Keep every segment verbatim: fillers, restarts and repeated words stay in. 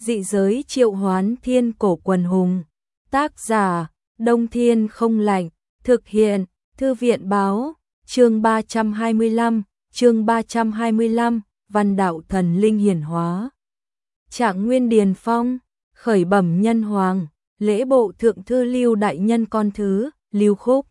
Dị giới triệu hoán thiên cổ quần hùng. Tác giả, Đông Thiên không lạnh. Thực hiện, Thư viện báo. Chương ba trăm hai mươi lăm, chương ba trăm hai mươi lăm, văn đạo thần linh hiển hóa. Trạng Nguyên Điền Phong, khởi bẩm nhân hoàng, lễ bộ thượng thư Lưu đại nhân con thứ, Lưu Khúc.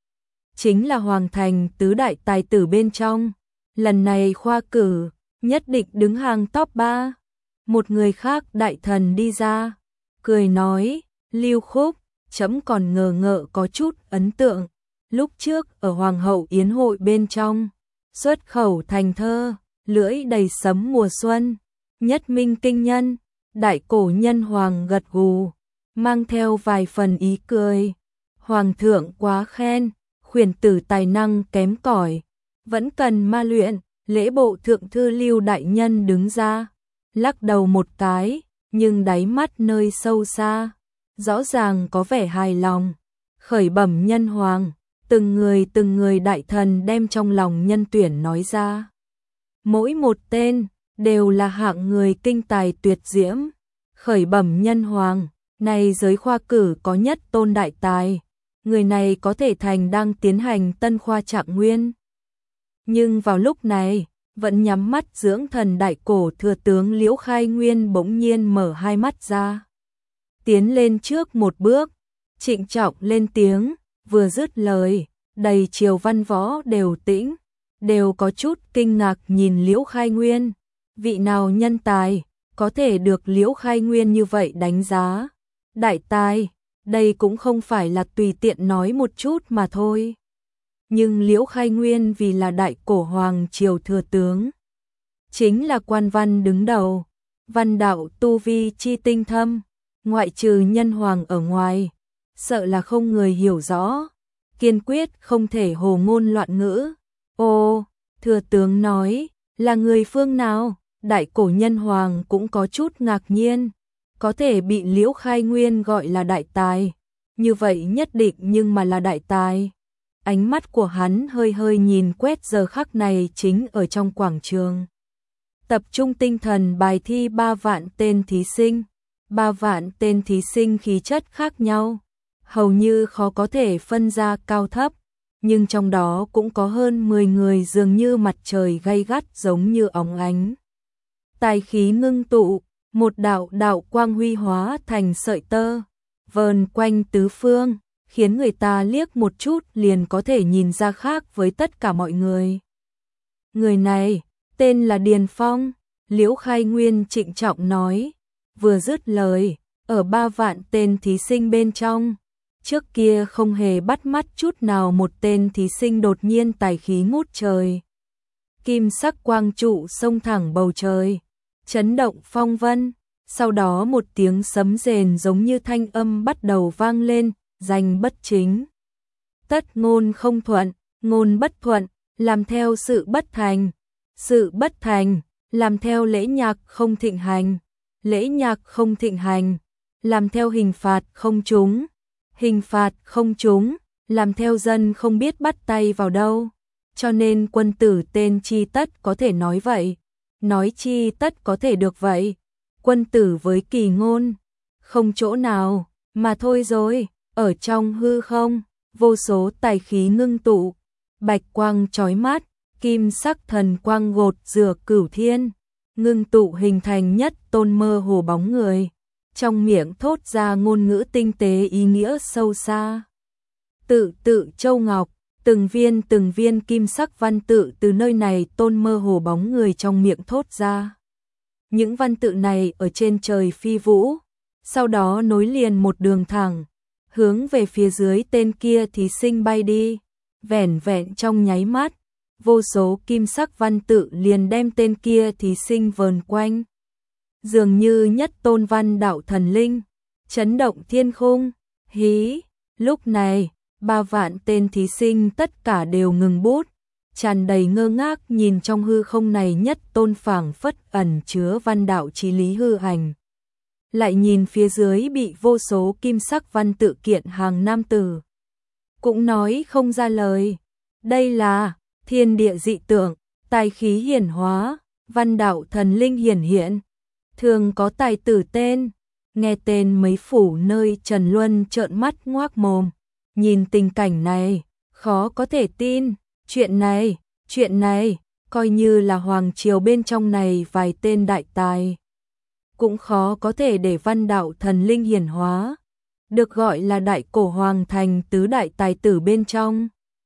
Chính là hoàng thành tứ đại tài tử bên trong, lần này khoa cử, nhất định đứng hàng top ba. Một người khác đại thần đi ra, cười nói, Lưu Khúc, chấm còn ngờ ngợ có chút ấn tượng. Lúc trước ở Hoàng hậu yến hội bên trong, xuất khẩu thành thơ, lưỡi đầy sấm mùa xuân, nhất minh kinh nhân, đại cổ nhân hoàng gật gù, mang theo vài phần ý cười. Hoàng thượng quá khen, khuyển tử tài năng kém cỏi, vẫn cần ma luyện. Lễ bộ thượng thư Lưu đại nhân đứng ra, lắc đầu một cái, nhưng đáy mắt nơi sâu xa, rõ ràng có vẻ hài lòng. Khởi bẩm nhân hoàng, từng người từng người đại thần đem trong lòng nhân tuyển nói ra. Mỗi một tên, đều là hạng người kinh tài tuyệt diễm. Khởi bẩm nhân hoàng, này giới khoa cử có nhất tôn đại tài, người này có thể thành đang tiến hành tân khoa Trạng Nguyên. Nhưng vào lúc này, vẫn nhắm mắt dưỡng thần đại cổ thừa tướng Liễu Khai Nguyên bỗng nhiên mở hai mắt ra. Tiến lên trước một bước, trịnh trọng lên tiếng, vừa dứt lời, đầy triều văn võ đều tĩnh, đều có chút kinh ngạc nhìn Liễu Khai Nguyên. Vị nào nhân tài, có thể được Liễu Khai Nguyên như vậy đánh giá? Đại tài, đây cũng không phải là tùy tiện nói một chút mà thôi. Nhưng Liễu Khai Nguyên vì là đại cổ hoàng triều thừa tướng, chính là quan văn đứng đầu, văn đạo tu vi chi tinh thâm, ngoại trừ nhân hoàng ở ngoài, sợ là không người hiểu rõ, kiên quyết không thể hồ ngôn loạn ngữ. Ô, thừa tướng nói, là người phương nào? Đại cổ nhân hoàng cũng có chút ngạc nhiên, có thể bị Liễu Khai Nguyên gọi là đại tài, như vậy nhất định nhưng mà là đại tài. Ánh mắt của hắn hơi hơi nhìn quét giờ khắc này chính ở trong quảng trường. Tập trung tinh thần bài thi ba vạn tên thí sinh, ba vạn tên thí sinh khí chất khác nhau, hầu như khó có thể phân ra cao thấp, nhưng trong đó cũng có hơn mười người dường như mặt trời gay gắt giống như óng ánh. Tài khí ngưng tụ, một đạo đạo quang huy hóa thành sợi tơ, vờn quanh tứ phương, khiến người ta liếc một chút liền có thể nhìn ra khác với tất cả mọi người. Người này, tên là Điền Phong, Liễu Khai Nguyên trịnh trọng nói, vừa dứt lời, ở ba vạn tên thí sinh bên trong, trước kia không hề bắt mắt chút nào một tên thí sinh đột nhiên tài khí ngút trời. Kim sắc quang trụ xông thẳng bầu trời, chấn động phong vân, sau đó một tiếng sấm rền giống như thanh âm bắt đầu vang lên, danh bất chính. Tất ngôn không thuận, ngôn bất thuận, làm theo sự bất thành. Sự bất thành, làm theo lễ nhạc không thịnh hành. Lễ nhạc không thịnh hành, làm theo hình phạt không trúng. Hình phạt không trúng, làm theo dân không biết bắt tay vào đâu. Cho nên quân tử tên chi tất có thể nói vậy, nói chi tất có thể được vậy. Quân tử với kỳ ngôn, không chỗ nào, mà thôi rồi. Ở trong hư không, vô số tài khí ngưng tụ, bạch quang chói mắt, kim sắc thần quang gột rửa cửu thiên, ngưng tụ hình thành nhất tôn mơ hồ bóng người, trong miệng thốt ra ngôn ngữ tinh tế ý nghĩa sâu xa. Tự tự châu ngọc, từng viên từng viên kim sắc văn tự từ nơi này tôn mơ hồ bóng người trong miệng thốt ra. Những văn tự này ở trên trời phi vũ, sau đó nối liền một đường thẳng, hướng về phía dưới tên kia thí sinh bay đi, vẻn vẹn trong nháy mắt, vô số kim sắc văn tự liền đem tên kia thí sinh vờn quanh. Dường như nhất tôn văn đạo thần linh, chấn động thiên khung, hí, lúc này, ba vạn tên thí sinh tất cả đều ngừng bút, tràn đầy ngơ ngác nhìn trong hư không này nhất tôn phảng phất ẩn chứa văn đạo chí lý hư hành. Lại nhìn phía dưới bị vô số kim sắc văn tự kiện hàng nam tử, cũng nói không ra lời. Đây là thiên địa dị tượng, tài khí hiển hóa, văn đạo thần linh hiển hiện. thường có tài tử tên, nghe tên mấy phủ nơi Trần Luân trợn mắt ngoác mồm, nhìn tình cảnh này, khó có thể tin, chuyện này, chuyện này, coi như là hoàng triều bên trong này vài tên đại tài. Cũng khó có thể để văn đạo thần linh hiển hóa, được gọi là đại cổ hoàng thành tứ đại tài tử bên trong.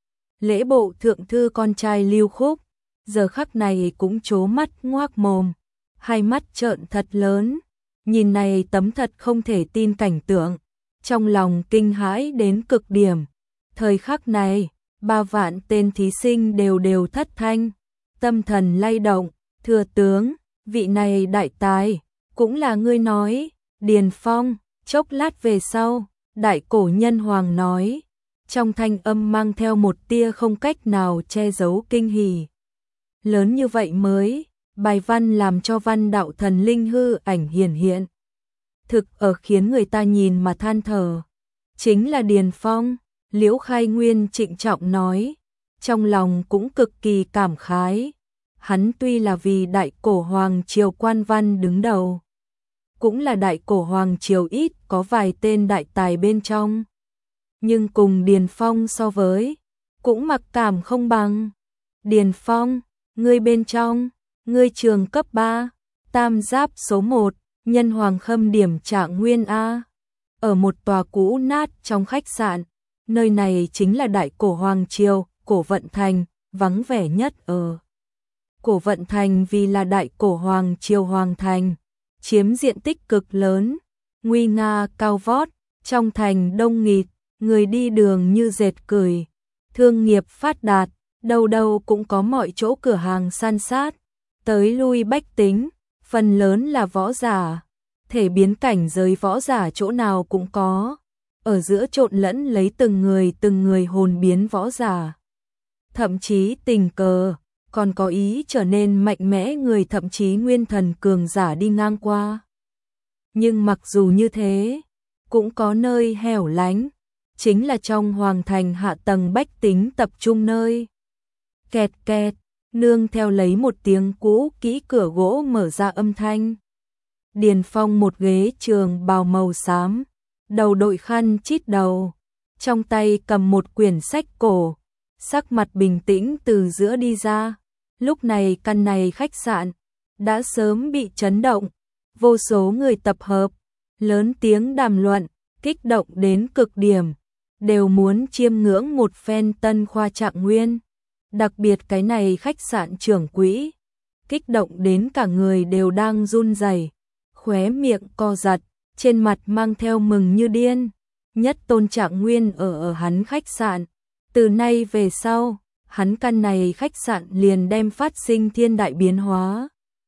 Lễ bộ thượng thư con trai Lưu Khúc, giờ khắc này cũng trố mắt ngoác mồm, hai mắt trợn thật lớn, nhìn này tấm thật không thể tin cảnh tượng, trong lòng kinh hãi đến cực điểm. Thời khắc này, ba vạn tên thí sinh đều đều thất thanh, tâm thần lay động, thừa tướng, vị này đại tài, cũng là ngươi nói, Điền Phong, chốc lát về sau, đại cổ nhân hoàng nói, trong thanh âm mang theo một tia không cách nào che giấu kinh hỉ. Lớn như vậy mới, bài văn làm cho văn đạo thần linh hư ảnh hiển hiện. Thực ở khiến người ta nhìn mà than thở. Chính là Điền Phong, Liễu Khai Nguyên trịnh trọng nói, trong lòng cũng cực kỳ cảm khái. Hắn tuy là vì đại cổ hoàng triều quan văn đứng đầu, cũng là đại cổ hoàng triều ít có vài tên đại tài bên trong, nhưng cùng Điền Phong so với, cũng mặc cảm không bằng. Điền Phong, ngươi bên trong, ngươi trường cấp ba, tam giáp số một, nhân hoàng khâm điểm Trạng Nguyên A. Ở một tòa cũ nát trong khách sạn, nơi này chính là đại cổ hoàng triều, cổ vận thành, vắng vẻ nhất ở. Cổ vận thành vì là đại cổ hoàng triều hoàng thành, chiếm diện tích cực lớn, nguy nga cao vót, trong thành đông nghịt, người đi đường như dệt cười, thương nghiệp phát đạt, đâu đâu cũng có mọi chỗ cửa hàng san sát, tới lui bách tính, phần lớn là võ giả, thể biến cảnh giới võ giả chỗ nào cũng có, ở giữa trộn lẫn lấy từng người từng người hồn biến võ giả. Thậm chí tình cờ, còn có ý trở nên mạnh mẽ người thậm chí nguyên thần cường giả đi ngang qua. Nhưng mặc dù như thế, cũng có nơi hẻo lánh, chính là trong hoàng thành hạ tầng bách tính tập trung nơi. Kẹt kẹt, nương theo lấy một tiếng cũ kỹ cửa gỗ mở ra âm thanh. Điền Phong một ghế trường bào màu xám, đầu đội khăn chít đầu, trong tay cầm một quyển sách cổ, sắc mặt bình tĩnh từ giữa đi ra. Lúc này căn này khách sạn đã sớm bị chấn động, vô số người tập hợp, lớn tiếng đàm luận, kích động đến cực điểm, đều muốn chiêm ngưỡng một phen tân khoa Trạng Nguyên. Đặc biệt cái này khách sạn trưởng quỹ, kích động đến cả người đều đang run rẩy, khóe miệng co giật, trên mặt mang theo mừng như điên. Nhất tôn Trạng Nguyên ở ở hắn khách sạn, từ nay về sau, hắn căn này khách sạn liền đem phát sinh thiên đại biến hóa,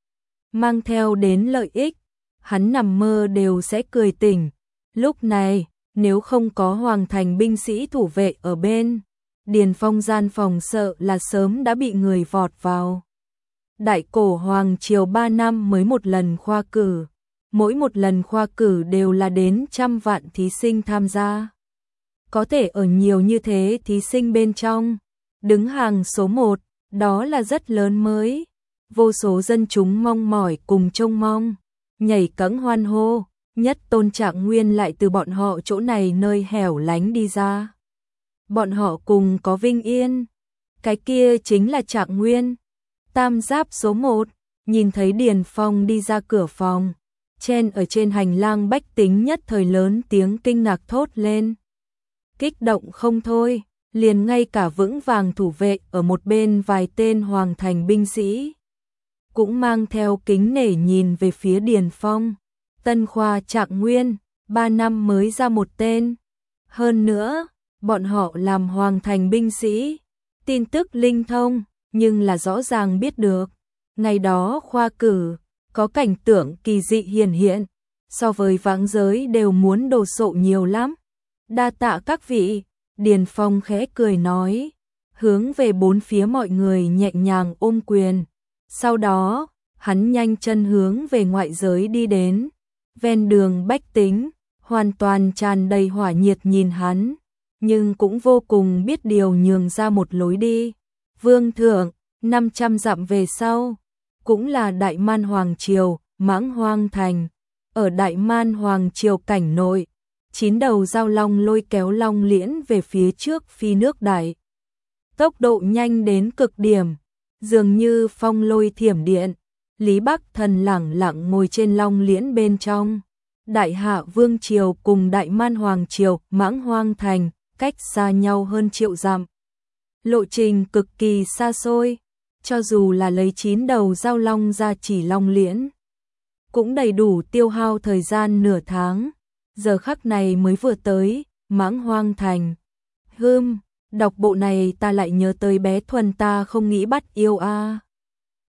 mang theo đến lợi ích, hắn nằm mơ đều sẽ cười tỉnh. Lúc này, nếu không có hoàng thành binh sĩ thủ vệ ở bên, Điền Phong gian phòng sợ là sớm đã bị người vọt vào. Đại cổ hoàng triều ba năm mới một lần khoa cử, mỗi một lần khoa cử đều là đến trăm vạn thí sinh tham gia. Có thể ở nhiều như thế thí sinh bên trong, đứng hàng số một, đó là rất lớn mới. Vô số dân chúng mong mỏi cùng trông mong, nhảy cẫng hoan hô, nhất tôn Trạng Nguyên lại từ bọn họ chỗ này nơi hẻo lánh đi ra. Bọn họ cùng có vinh yên, cái kia chính là Trạng Nguyên. Tam giáp số một, nhìn thấy Điền Phong đi ra cửa phòng, chen ở trên hành lang bách tính nhất thời lớn tiếng kinh ngạc thốt lên. Kích động không thôi, liền ngay cả vững vàng thủ vệ ở một bên vài tên hoàng thành binh sĩ cũng mang theo kính nể nhìn về phía Điền Phong. Tân khoa Trạng Nguyên, ba năm mới ra một tên. Hơn nữa, bọn họ làm hoàng thành binh sĩ, tin tức linh thông, nhưng là rõ ràng biết được. Ngày đó khoa cử, có cảnh tượng kỳ dị hiển hiện, so với vãng giới đều muốn đồ sộ nhiều lắm. Đa tạ các vị, Điền Phong khẽ cười nói, hướng về bốn phía mọi người nhẹ nhàng ôm quyền. Sau đó, hắn nhanh chân hướng về ngoại giới đi đến. Ven đường bách tính, hoàn toàn tràn đầy hỏa nhiệt nhìn hắn, nhưng cũng vô cùng biết điều nhường ra một lối đi. Vương thượng, năm trăm dặm về sau, cũng là Đại Man Hoàng Triều, Mãng Hoang Thành. Ở Đại Man Hoàng Triều cảnh nội, chín đầu giao long lôi kéo long liễn về phía trước phi nước đại. Tốc độ nhanh đến cực điểm, dường như phong lôi thiểm điện. Lý Bắc Thần lẳng lặng ngồi trên long liễn bên trong. Đại Hạ Vương Triều cùng Đại Man Hoàng Triều, Mãng Hoang Thành, cách xa nhau hơn triệu dặm. Lộ trình cực kỳ xa xôi, cho dù là lấy chín đầu giao long ra chỉ long liễn, cũng đầy đủ tiêu hao thời gian nửa tháng. Giờ khắc này mới vừa tới, Mãng Hoang Thành. Hừm, đọc bộ này ta lại nhớ tới bé Thuần ta không nghĩ bắt yêu a. À.